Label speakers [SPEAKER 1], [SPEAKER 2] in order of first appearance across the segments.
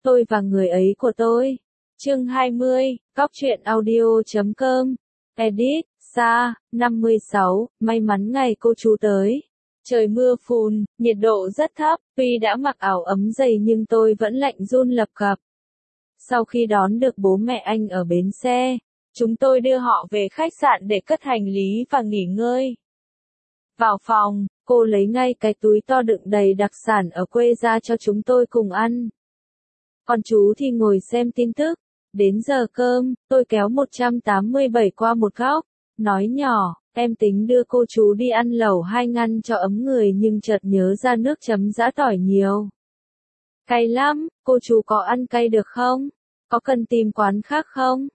[SPEAKER 1] Tôi và người ấy của tôi. Chương 20, Cóc truyện audio.com. Edit, Sa, 56, may mắn ngày cô chú tới. Trời mưa phùn, nhiệt độ rất thấp, tuy đã mặc áo ấm dày nhưng tôi vẫn lạnh run lập cập. Sau khi đón được bố mẹ anh ở bến xe, chúng tôi đưa họ về khách sạn để cất hành lý và nghỉ ngơi. Vào phòng, cô lấy ngay cái túi to đựng đầy đặc sản ở quê ra cho chúng tôi cùng ăn. Còn chú thì ngồi xem tin tức. Đến giờ cơm, tôi kéo 187 qua một góc, nói nhỏ, em tính đưa cô chú đi ăn lẩu 2 ngăn cho ấm người nhưng chợt nhớ ra nước chấm giã tỏi nhiều. Cay lắm, cô chú có ăn cay được không? Có cần tìm quán khác không?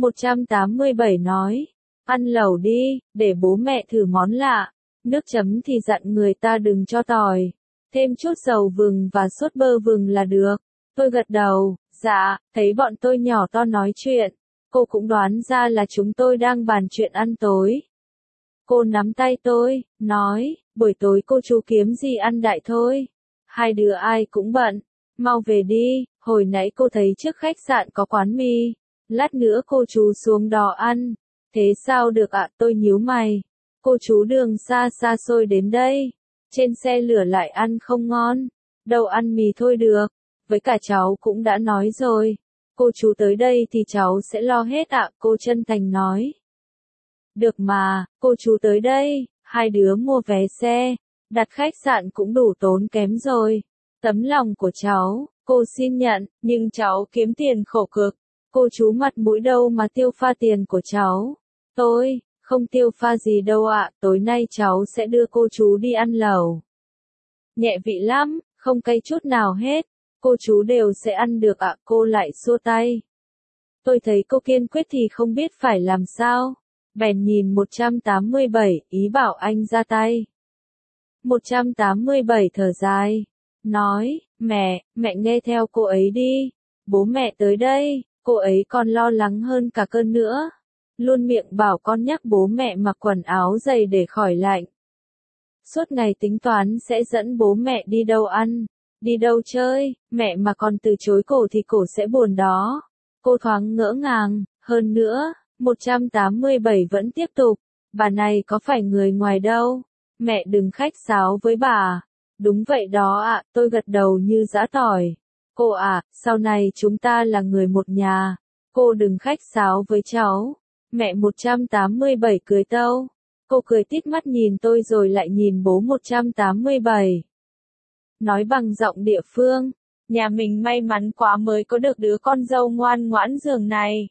[SPEAKER 1] 187 nói, ăn lẩu đi, để bố mẹ thử món lạ. Nước chấm thì dặn người ta đừng cho tỏi, thêm chút dầu vừng và sốt bơ vừng là được. Tôi gật đầu, dạ, thấy bọn tôi nhỏ to nói chuyện. Cô cũng đoán ra là chúng tôi đang bàn chuyện ăn tối. Cô nắm tay tôi, nói, buổi tối cô chú kiếm gì ăn đại thôi. Hai đứa ai cũng bận, mau về đi, hồi nãy cô thấy trước khách sạn có quán mì. Lát nữa cô chú xuống đó ăn. Thế sao được ạ, tôi nhíu mày. Cô chú đường xa xa xôi đến đây. Trên xe lửa lại ăn không ngon. Đâu ăn mì thôi được. Với cả cháu cũng đã nói rồi. Cô chú tới đây thì cháu sẽ lo hết ạ, cô chân thành nói. Được mà, cô chú tới đây, hai đứa mua vé xe, đặt khách sạn cũng đủ tốn kém rồi. Tấm lòng của cháu, cô xin nhận, nhưng cháu kiếm tiền khổ cực. Cô chú mặt mũi đâu mà tiêu pha tiền của cháu. Tôi, không tiêu pha gì đâu ạ, tối nay cháu sẽ đưa cô chú đi ăn lẩu. Nhẹ vị lắm, không cay chút nào hết. Cô chú đều sẽ ăn được ạ, cô lại xua tay. Tôi thấy cô kiên quyết thì không biết phải làm sao. Bèn nhìn 187, ý bảo anh ra tay. 187 thở dài, nói, mẹ nghe theo cô ấy đi. Bố mẹ tới đây, cô ấy còn lo lắng hơn cả cơn nữa. Luôn miệng bảo con nhắc bố mẹ mặc quần áo dày để khỏi lạnh. Suốt ngày tính toán sẽ dẫn bố mẹ đi đâu ăn. Đi đâu chơi, mẹ mà còn từ chối cổ thì cổ sẽ buồn đó. Cô thoáng ngỡ ngàng, hơn nữa, 187 vẫn tiếp tục. Bà này có phải người ngoài đâu. Mẹ đừng khách sáo với bà. Đúng vậy đó ạ, tôi gật đầu như giã tỏi. Cô ạ, sau này chúng ta là người một nhà. Cô đừng khách sáo với cháu. Mẹ 187 cười tâu. Cô cười tít mắt nhìn tôi rồi lại nhìn bố 187. Nói bằng giọng địa phương, nhà mình may mắn quá mới có được đứa con dâu ngoan ngoãn giường này.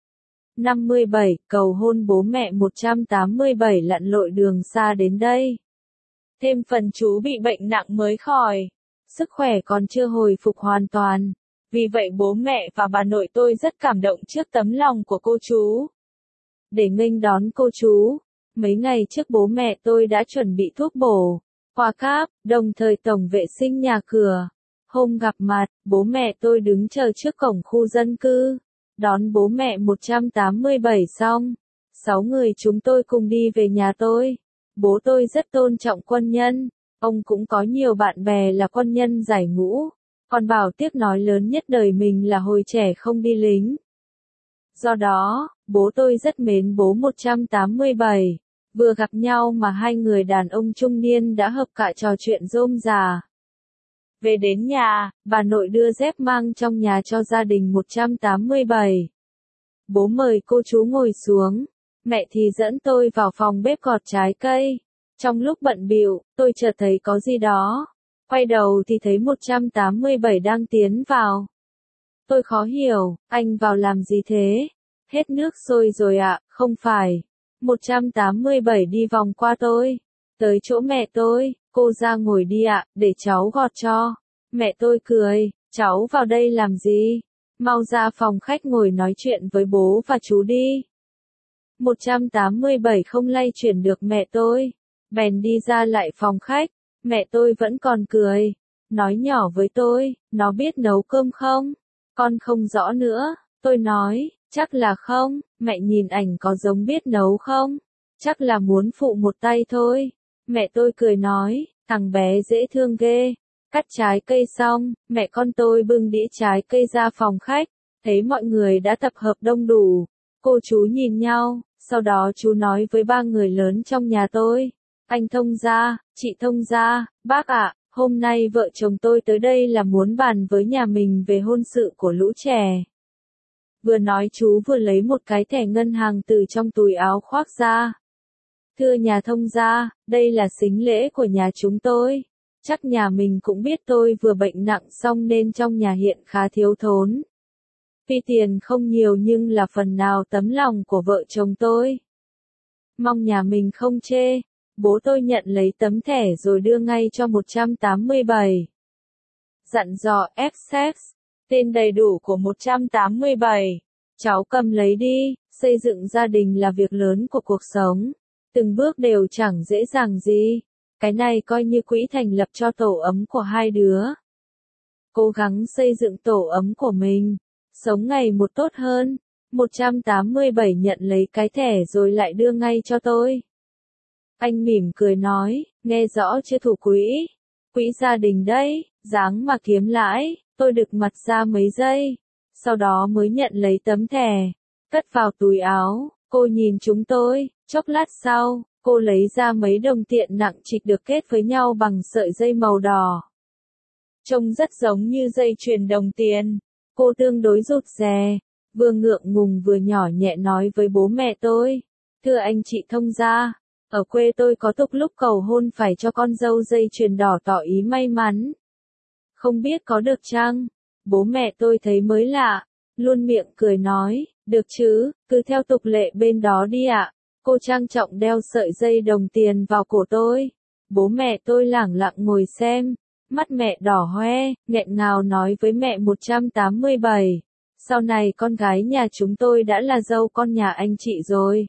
[SPEAKER 1] 57, cầu hôn bố mẹ 187 lặn lội đường xa đến đây. Thêm phần chú bị bệnh nặng mới khỏi. Sức khỏe còn chưa hồi phục hoàn toàn. Vì vậy bố mẹ và bà nội tôi rất cảm động trước tấm lòng của cô chú. Để nghênh đón cô chú, mấy ngày trước bố mẹ tôi đã chuẩn bị thuốc bổ, quà cáp, đồng thời tổng vệ sinh nhà cửa. Hôm gặp mặt, bố mẹ tôi đứng chờ trước cổng khu dân cư. Đón bố mẹ 187 xong, 6 người chúng tôi cùng đi về nhà tôi. Bố tôi rất tôn trọng quân nhân, ông cũng có nhiều bạn bè là quân nhân giải ngũ. Còn bảo tiếc nói lớn nhất đời mình là hồi trẻ không đi lính. Do đó, bố tôi rất mến bố 187. Vừa gặp nhau mà hai người đàn ông trung niên đã hợp cạ trò chuyện rôm rà. Về đến nhà, bà nội đưa dép mang trong nhà cho gia đình 187. Bố mời cô chú ngồi xuống, mẹ thì dẫn tôi vào phòng bếp gọt trái cây. Trong lúc bận bịu, tôi chợt thấy có gì đó. Quay đầu thì thấy 187 đang tiến vào. Tôi khó hiểu, anh vào làm gì thế? Hết nước sôi rồi ạ, không phải. 187 đi vòng qua tôi. Tới chỗ mẹ tôi, cô ra ngồi đi ạ, để cháu gọt cho. Mẹ tôi cười, cháu vào đây làm gì? Mau ra phòng khách ngồi nói chuyện với bố và chú đi. 187 không lay chuyển được mẹ tôi. Bèn đi ra lại phòng khách, mẹ tôi vẫn còn cười. Nói nhỏ với tôi, nó biết nấu cơm không? Con không rõ nữa, tôi nói, chắc là không, mẹ nhìn ảnh có giống biết nấu không? Chắc là muốn phụ một tay thôi. Mẹ tôi cười nói, thằng bé dễ thương ghê. Cắt trái cây xong, mẹ con tôi bưng đĩa trái cây ra phòng khách, thấy mọi người đã tập hợp đông đủ. Cô chú nhìn nhau, sau đó chú nói với ba người lớn trong nhà tôi. Anh thông gia, chị thông gia, bác ạ, hôm nay vợ chồng tôi tới đây là muốn bàn với nhà mình về hôn sự của lũ trẻ. Vừa nói chú vừa lấy một cái thẻ ngân hàng từ trong túi áo khoác ra. Thưa nhà thông gia, đây là sính lễ của nhà chúng tôi. Chắc nhà mình cũng biết tôi vừa bệnh nặng xong nên trong nhà hiện khá thiếu thốn. Tuy tiền không nhiều nhưng là phần nào tấm lòng của vợ chồng tôi. Mong nhà mình không chê. Bố tôi nhận lấy tấm thẻ rồi đưa ngay cho 187. Dặn dò FSEX, tên đầy đủ của 187. Cháu cầm lấy đi, xây dựng gia đình là việc lớn của cuộc sống. Từng bước đều chẳng dễ dàng gì. Cái này coi như quỹ thành lập cho tổ ấm của hai đứa. Cố gắng xây dựng tổ ấm của mình, sống ngày một tốt hơn. 187 nhận lấy cái thẻ rồi lại đưa ngay cho tôi. Anh mỉm cười nói, nghe rõ chưa thủ quỹ? Quỹ gia đình đấy, dáng mà kiếm lãi, tôi đực mặt ra mấy giây. Sau đó mới nhận lấy tấm thẻ, cất vào túi áo, cô nhìn chúng tôi, chốc lát sau, cô lấy ra mấy đồng tiền nặng trịch được kết với nhau bằng sợi dây màu đỏ. Trông rất giống như dây chuyền đồng tiền, cô tương đối rụt rè, vừa ngượng ngùng vừa nhỏ nhẹ nói với bố mẹ tôi, thưa anh chị thông gia. Ở quê tôi có tục lúc cầu hôn phải cho con dâu dây chuyền đỏ tỏ ý may mắn. Không biết có được chăng? Bố mẹ tôi thấy mới lạ, luôn miệng cười nói, được chứ, cứ theo tục lệ bên đó đi ạ. Cô trang trọng đeo sợi dây đồng tiền vào cổ tôi. Bố mẹ tôi lẳng lặng ngồi xem, mắt mẹ đỏ hoe, nghẹn ngào nói với mẹ 187. Sau này con gái nhà chúng tôi đã là dâu con nhà anh chị rồi.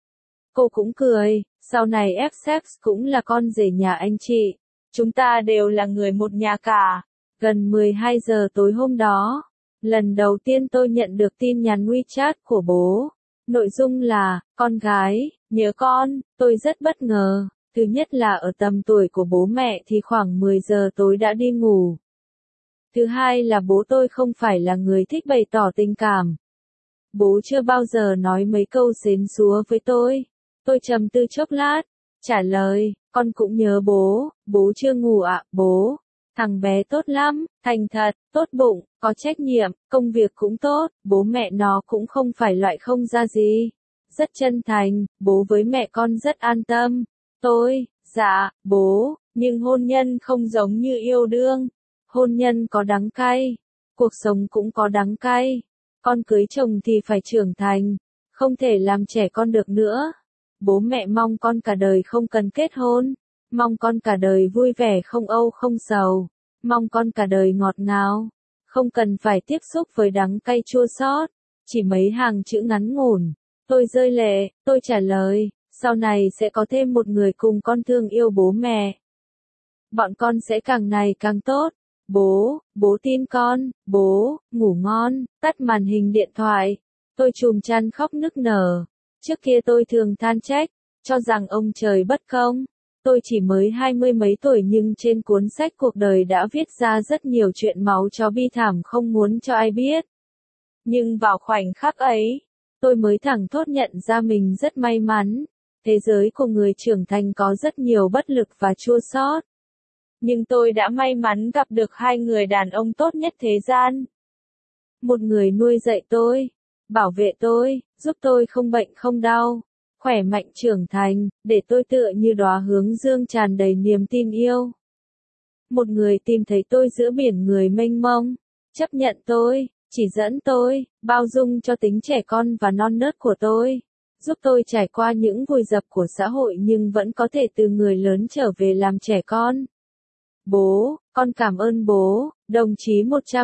[SPEAKER 1] Cô cũng cười, sau này FSEX cũng là con rể nhà anh chị. Chúng ta đều là người một nhà cả. Gần 12 giờ tối hôm đó, lần đầu tiên tôi nhận được tin nhắn WeChat của bố. Nội dung là, con gái, nhớ con, tôi rất bất ngờ. Thứ nhất là ở tầm tuổi của bố mẹ thì khoảng 10 giờ tối đã đi ngủ. Thứ hai là bố tôi không phải là người thích bày tỏ tình cảm. Bố chưa bao giờ nói mấy câu xến xúa với tôi. Tôi trầm tư chốc lát, trả lời, con cũng nhớ bố, bố chưa ngủ ạ, bố. Thằng bé tốt lắm, thành thật, tốt bụng, có trách nhiệm, công việc cũng tốt, bố mẹ nó cũng không phải loại không ra gì. Rất chân thành, bố với mẹ con rất an tâm. Tôi, dạ, bố, nhưng hôn nhân không giống như yêu đương. Hôn nhân có đắng cay, cuộc sống cũng có đắng cay. Con cưới chồng thì phải trưởng thành, không thể làm trẻ con được nữa. Bố mẹ mong con cả đời không cần kết hôn, mong con cả đời vui vẻ không âu không sầu, mong con cả đời ngọt ngào, không cần phải tiếp xúc với đắng cay chua xót. Chỉ mấy hàng chữ ngắn ngủn, tôi rơi lệ, tôi trả lời, sau này sẽ có thêm một người cùng con thương yêu bố mẹ. Bọn con sẽ càng ngày càng tốt. Bố tin con, bố, ngủ ngon, tắt màn hình điện thoại. Tôi chùm chăn khóc nức nở. Trước kia tôi thường than trách, cho rằng ông trời bất công. Tôi chỉ mới 20 mấy tuổi nhưng trên cuốn sách cuộc đời đã viết ra rất nhiều chuyện máu chó bi thảm không muốn cho ai biết. Nhưng vào khoảnh khắc ấy, tôi mới thẳng thốt nhận ra mình rất may mắn. Thế giới của người trưởng thành có rất nhiều bất lực và chua xót. Nhưng tôi đã may mắn gặp được hai người đàn ông tốt nhất thế gian. Một người nuôi dạy tôi, bảo vệ tôi, giúp tôi không bệnh không đau, khỏe mạnh trưởng thành, để tôi tựa như đóa hướng dương tràn đầy niềm tin yêu. Một người tìm thấy tôi giữa biển người mênh mông, chấp nhận tôi, chỉ dẫn tôi, bao dung cho tính trẻ con và non nớt của tôi, giúp tôi trải qua những vùi dập của xã hội nhưng vẫn có thể từ người lớn trở về làm trẻ con. Bố, con cảm ơn bố, đồng chí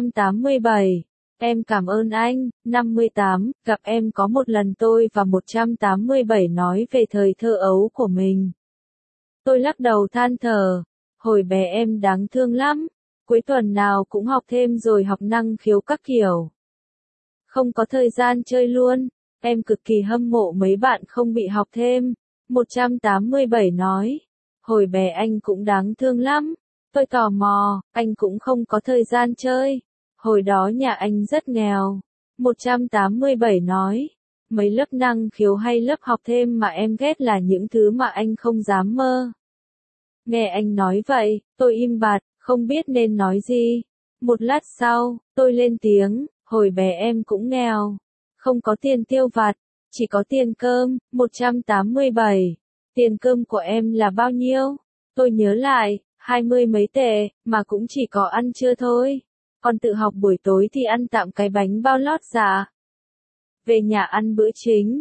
[SPEAKER 1] 187. Em cảm ơn anh, 58, gặp em có một lần tôi và 187 nói về thời thơ ấu của mình. Tôi lắc đầu than thở, hồi bé em đáng thương lắm, cuối tuần nào cũng học thêm rồi học năng khiếu các kiểu. Không có thời gian chơi luôn, em cực kỳ hâm mộ mấy bạn không bị học thêm. 187 nói, hồi bé anh cũng đáng thương lắm. Tôi tò mò, anh cũng không có thời gian chơi. Hồi đó nhà anh rất nghèo. 187 nói. Mấy lớp năng khiếu hay lớp học thêm mà em ghét là những thứ mà anh không dám mơ. Nghe anh nói vậy, tôi im bặt, không biết nên nói gì. Một lát sau, tôi lên tiếng, hồi bé em cũng nghèo. Không có tiền tiêu vặt, chỉ có tiền cơm. 187. Tiền cơm của em là bao nhiêu? Tôi nhớ lại, 20 mấy tệ, mà cũng chỉ có ăn trưa thôi. Còn tự học buổi tối thì ăn tạm cái bánh bao lót dạ. Về nhà ăn bữa chính.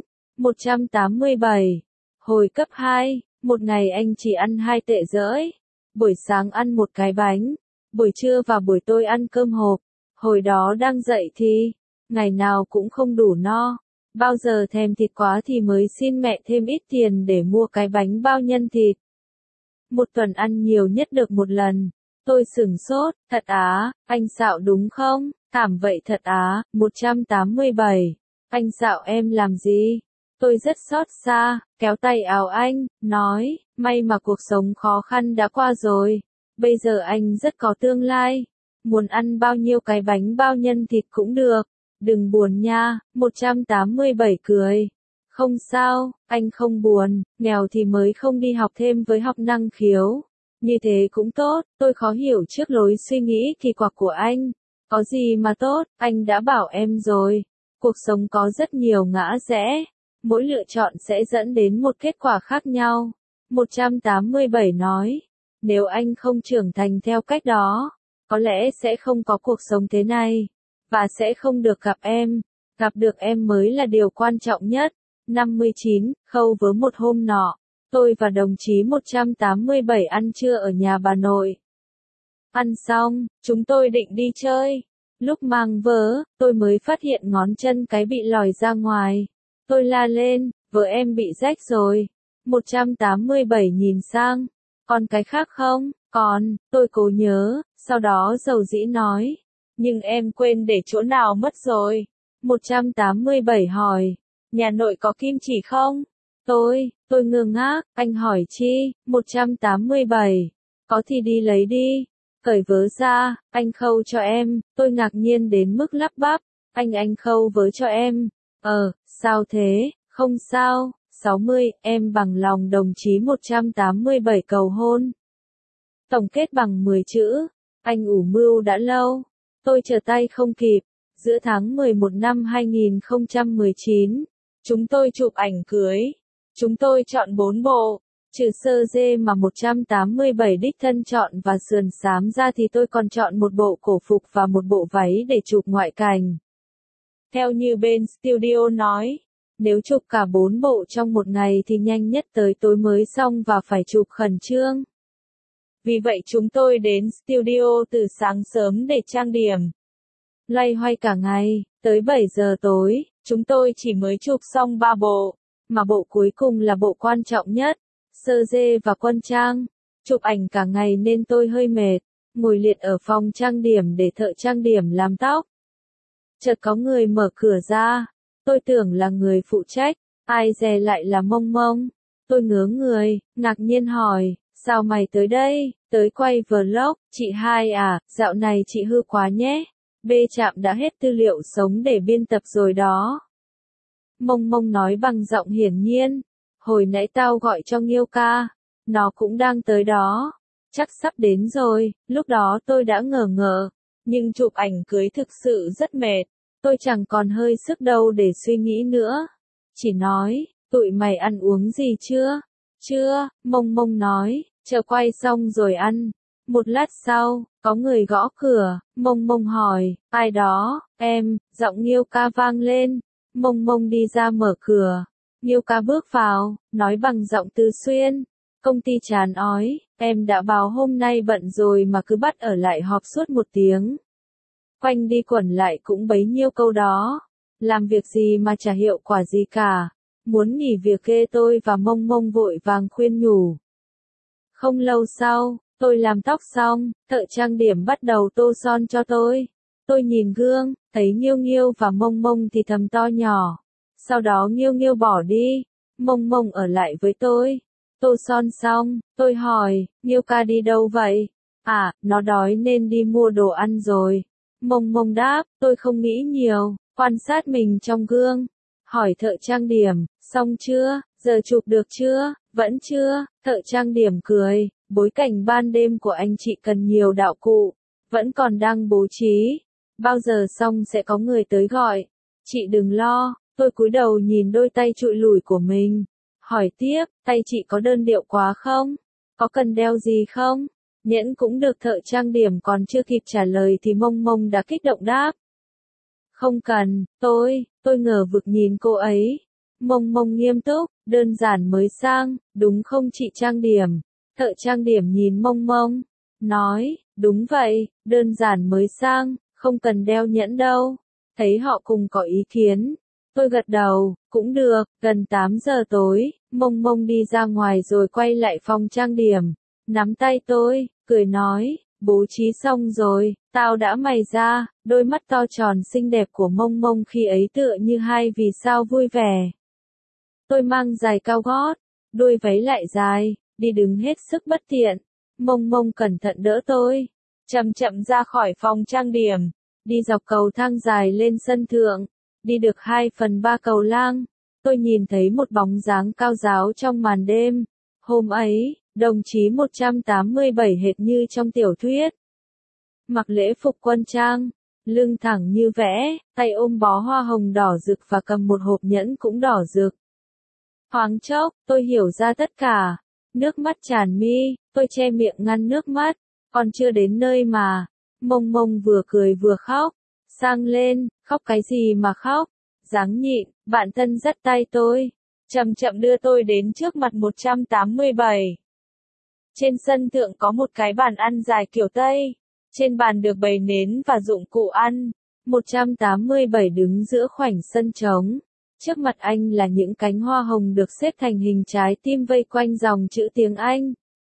[SPEAKER 1] 187. Hồi cấp 2, một ngày anh chỉ ăn 2 tệ rưỡi. Buổi sáng ăn một cái bánh, buổi trưa và buổi tối ăn cơm hộp. Hồi đó đang dậy thì, ngày nào cũng không đủ no. Bao giờ thèm thịt quá thì mới xin mẹ thêm ít tiền để mua cái bánh bao nhân thịt. Một tuần ăn nhiều nhất được một lần. Tôi sửng sốt, thật á, anh xạo đúng không? Thảm vậy thật á. 187. Anh xạo em làm gì? Tôi rất xót xa, kéo tay áo anh, nói, may mà cuộc sống khó khăn đã qua rồi. Bây giờ anh rất có tương lai. Muốn ăn bao nhiêu cái bánh bao nhân thịt cũng được. Đừng buồn nha. 187 cười. Không sao, anh không buồn, nghèo thì mới không đi học thêm với học năng khiếu. Như thế cũng tốt, tôi khó hiểu trước lối suy nghĩ kỳ quặc của anh. Có gì mà tốt, anh đã bảo em rồi. Cuộc sống có rất nhiều ngã rẽ. Mỗi lựa chọn sẽ dẫn đến một kết quả khác nhau. 187 nói, nếu anh không trưởng thành theo cách đó, có lẽ sẽ không có cuộc sống thế này. Và sẽ không được gặp em. Gặp được em mới là điều quan trọng nhất. 59, Khâu vớ một hôm nọ, tôi và đồng chí 187 ăn trưa ở nhà bà nội. Ăn xong, chúng tôi định đi chơi. Lúc mang vớ, tôi mới phát hiện ngón chân cái bị lòi ra ngoài. Tôi la lên, vớ em bị rách rồi. 187 nhìn sang, còn cái khác không? Còn, tôi cố nhớ, sau đó dầu dĩ nói. Nhưng em quên để chỗ nào mất rồi? 187 hỏi. Nhà nội có kim chỉ không? Tôi ngơ ngác, anh hỏi chi? 187. Có thì đi lấy đi. Cởi vớ ra, anh khâu cho em. Tôi ngạc nhiên đến mức lắp bắp. Anh khâu vớ cho em. Sao thế? Không sao. 60, em bằng lòng đồng chí 187 cầu hôn. Tổng kết bằng 10 chữ. Anh ủ mưu đã lâu. Tôi trở tay không kịp. Giữa tháng 11 năm 2019, chúng tôi chụp ảnh cưới. Chúng tôi chọn 4 bộ. Trừ sơ dê mà 187 đích thân chọn và sườn xám ra thì tôi còn chọn một bộ cổ phục và một bộ váy để chụp ngoại cảnh. Theo như bên studio nói, nếu chụp cả 4 bộ trong một ngày thì nhanh nhất tới tối mới xong và phải chụp khẩn trương. Vì vậy chúng tôi đến studio từ sáng sớm để trang điểm. Loay hoay cả ngày, tới 7 giờ tối, chúng tôi chỉ mới chụp xong 3 bộ, mà bộ cuối cùng là bộ quan trọng nhất, sơ dê và quân trang. Chụp ảnh cả ngày nên tôi hơi mệt, ngồi liệt ở phòng trang điểm để thợ trang điểm làm tóc. Chợt có người mở cửa ra, tôi tưởng là người phụ trách, ai dè lại là Mông Mông. Tôi ngớ người, ngạc nhiên hỏi, sao mày tới đây, tới quay vlog, chị Hai à, dạo này chị hư quá nhé. Trạm đã hết tư liệu sống để biên tập rồi đó. Mông Mông nói bằng giọng hiển nhiên. Hồi nãy tao gọi cho Nghiêu ca. Nó cũng đang tới đó. Chắc sắp đến rồi. Lúc đó tôi đã ngờ ngợ. Nhưng chụp ảnh cưới thực sự rất mệt. Tôi chẳng còn hơi sức đâu để suy nghĩ nữa. Chỉ nói, tụi mày ăn uống gì chưa? Chưa, Mông Mông nói, chờ quay xong rồi ăn. Một lát sau, có người gõ cửa, Mông Mông hỏi, ai đó, em, giọng Nghiêu ca vang lên. Mông Mông đi ra mở cửa. Nghiêu ca bước vào, nói bằng giọng Tư Xuyên. Công ty chán ói, em đã báo hôm nay bận rồi mà cứ bắt ở lại họp suốt 1 tiếng. Quanh đi quẩn lại cũng bấy nhiêu câu đó. Làm việc gì mà chả hiệu quả gì cả. Muốn nghỉ việc ghê. Tôi và Mông Mông vội vàng khuyên nhủ. Không lâu sau, tôi làm tóc xong, thợ trang điểm bắt đầu tô son cho tôi. Tôi nhìn gương, thấy Nghiêu Nghiêu và Mông Mông thì thầm to nhỏ. Sau đó Nghiêu Nghiêu bỏ đi, Mông Mông ở lại với tôi. Tô son xong, tôi hỏi, Nghiêu ca đi đâu vậy? À, nó đói nên đi mua đồ ăn rồi. Mông Mông đáp, tôi không nghĩ nhiều, quan sát mình trong gương. Hỏi thợ trang điểm, xong chưa, giờ chụp được chưa, vẫn chưa, thợ trang điểm cười, bối cảnh ban đêm của anh chị cần nhiều đạo cụ, vẫn còn đang bố trí. Bao giờ xong sẽ có người tới gọi. Chị đừng lo, tôi cúi đầu nhìn đôi tay trụi lủi của mình. Hỏi tiếp, tay chị có đơn điệu quá không? Có cần đeo gì không? Nhẫn cũng được. Thợ trang điểm còn chưa kịp trả lời thì Mông Mông đã kích động đáp. Không cần, tôi ngờ vực nhìn cô ấy. Mông Mông nghiêm túc, đơn giản mới sang, đúng không chị trang điểm? Thợ trang điểm nhìn Mông Mông, nói, đúng vậy, đơn giản mới sang, không cần đeo nhẫn đâu. Thấy họ cùng có ý kiến. Tôi gật đầu, cũng được. Gần 8 giờ tối, Mông Mông đi ra ngoài rồi quay lại phòng trang điểm. Nắm tay tôi, cười nói, bố trí xong rồi, tao đã mày ra. Đôi mắt to tròn xinh đẹp của Mông Mông khi ấy tựa như hai vì sao vui vẻ. Tôi mang giày cao gót, đuôi váy lại dài, đi đứng hết sức bất tiện. Mông Mông cẩn thận đỡ tôi, chậm chậm ra khỏi phòng trang điểm, đi dọc cầu thang dài lên sân thượng. Đi được 2/3 cầu lang, tôi nhìn thấy một bóng dáng cao ráo trong màn đêm. Hôm ấy, đồng chí 187 hệt như trong tiểu thuyết. Mặc lễ phục quân trang, lưng thẳng như vẽ, tay ôm bó hoa hồng đỏ rực và cầm một hộp nhẫn cũng đỏ rực. Thoáng chốc, tôi hiểu ra tất cả. Nước mắt tràn mi, tôi che miệng ngăn nước mắt. Còn chưa đến nơi mà. Mông Mông vừa cười vừa khóc. Sang lên, khóc cái gì mà khóc? Dáng nhịn, bạn thân dắt tay tôi, chậm chậm đưa tôi đến trước mặt 187. Trên sân thượng có một cái bàn ăn dài kiểu Tây. Trên bàn được bày nến và dụng cụ ăn. 187 đứng giữa khoảnh sân trống. Trước mặt anh là những cánh hoa hồng được xếp thành hình trái tim vây quanh dòng chữ tiếng Anh.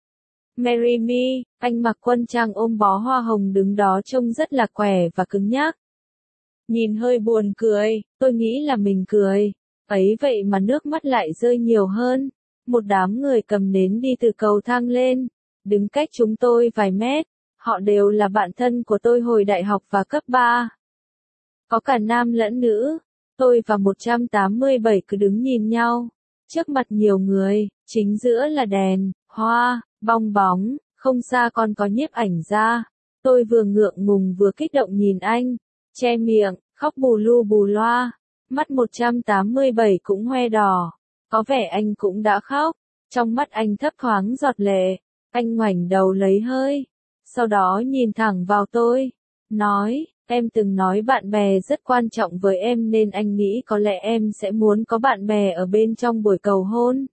[SPEAKER 1] Marry me. Anh mặc quân trang ôm bó hoa hồng đứng đó trông rất là khỏe và cứng nhắc. Nhìn hơi buồn cười, tôi nghĩ là mình cười. Ấy vậy mà nước mắt lại rơi nhiều hơn. Một đám người cầm nến đi từ cầu thang lên, đứng cách chúng tôi vài mét. Họ đều là bạn thân của tôi hồi đại học và cấp 3. Có cả nam lẫn nữ. Tôi và 187 cứ đứng nhìn nhau. Trước mặt nhiều người, chính giữa là đèn, hoa, bong bóng, không xa còn có nhiếp ảnh gia. Tôi vừa ngượng ngùng vừa kích động nhìn anh, che miệng, khóc bù lu bù loa. Mắt 187 cũng hoe đỏ. Có vẻ anh cũng đã khóc. Trong mắt anh thấp thoáng giọt lệ. Anh ngoảnh đầu lấy hơi. Sau đó nhìn thẳng vào tôi. Nói, em từng nói bạn bè rất quan trọng với em nên anh nghĩ có lẽ em sẽ muốn có bạn bè ở bên trong buổi cầu hôn.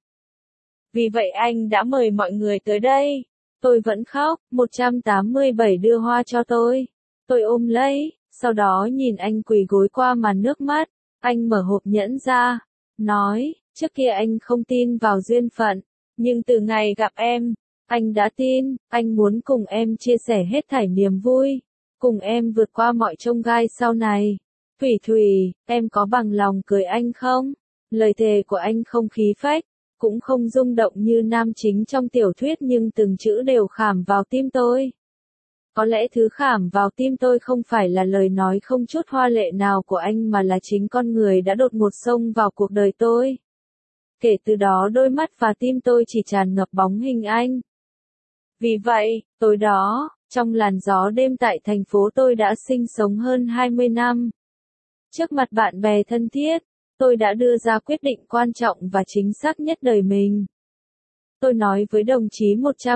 [SPEAKER 1] Vì vậy anh đã mời mọi người tới đây. Tôi vẫn khóc. 187 đưa hoa cho tôi. Tôi ôm lấy. Sau đó nhìn anh quỳ gối qua màn nước mắt. Anh mở hộp nhẫn ra. Nói, trước kia anh không tin vào duyên phận. Nhưng từ ngày gặp em, anh đã tin. Anh muốn cùng em chia sẻ hết thảy niềm vui. Cùng em vượt qua mọi chông gai sau này. Thủy Thủy, em có bằng lòng cưới anh không? Lời thề của anh không khí phách, cũng không rung động như nam chính trong tiểu thuyết nhưng từng chữ đều khảm vào tim tôi. Có lẽ thứ khảm vào tim tôi không phải là lời nói không chút hoa lệ nào của anh mà là chính con người đã đột ngột xông vào cuộc đời tôi. Kể từ đó đôi mắt và tim tôi chỉ tràn ngập bóng hình anh. Vì vậy, tối đó, trong làn gió đêm tại thành phố tôi đã sinh sống hơn 20 năm. Trước mặt bạn bè thân thiết, tôi đã đưa ra quyết định quan trọng và chính xác nhất đời mình. Tôi nói với đồng chí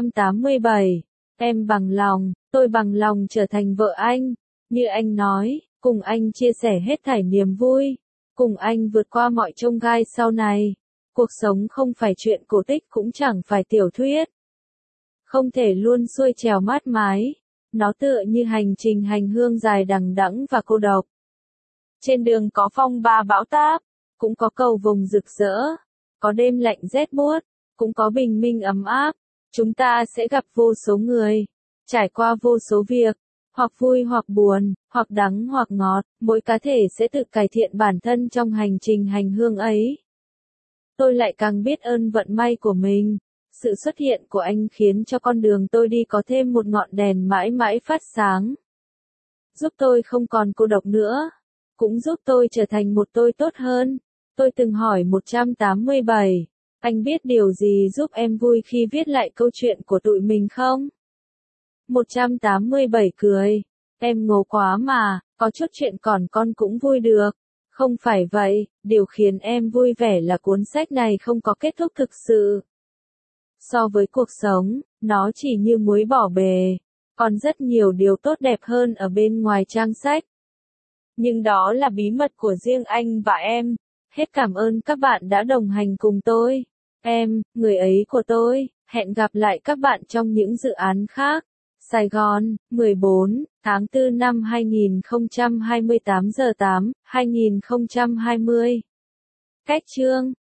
[SPEAKER 1] 187, em bằng lòng, tôi bằng lòng trở thành vợ anh. Như anh nói, cùng anh chia sẻ hết thảy niềm vui. Cùng anh vượt qua mọi chông gai sau này. Cuộc sống không phải chuyện cổ tích cũng chẳng phải tiểu thuyết. Không thể luôn xuôi trèo mát mái. Nó tựa như hành trình hành hương dài đằng đẵng và cô độc. Trên đường có phong ba bão táp, cũng có cầu vồng rực rỡ, có đêm lạnh rét buốt, cũng có bình minh ấm áp. Chúng ta sẽ gặp vô số người, trải qua vô số việc, hoặc vui hoặc buồn, hoặc đắng hoặc ngọt, mỗi cá thể sẽ tự cải thiện bản thân trong hành trình hành hương ấy. Tôi lại càng biết ơn vận may của mình. Sự xuất hiện của anh khiến cho con đường tôi đi có thêm một ngọn đèn mãi mãi phát sáng. Giúp tôi không còn cô độc nữa. Cũng giúp tôi trở thành một tôi tốt hơn. Tôi từng hỏi 187. Anh biết điều gì giúp em vui khi viết lại câu chuyện của tụi mình không? 187 cười. Em ngố quá mà, có chút chuyện còn con cũng vui được. Không phải vậy, điều khiến em vui vẻ là cuốn sách này không có kết thúc thực sự. So với cuộc sống, nó chỉ như muối bỏ bề. Còn rất nhiều điều tốt đẹp hơn ở bên ngoài trang sách. Nhưng đó là bí mật của riêng anh và em. Hết cảm ơn các bạn đã đồng hành cùng tôi. Em, người ấy của tôi, hẹn gặp lại các bạn trong những dự án khác. Sài Gòn, 14 tháng 4 năm 2028 giờ 8, 2020. Cách chương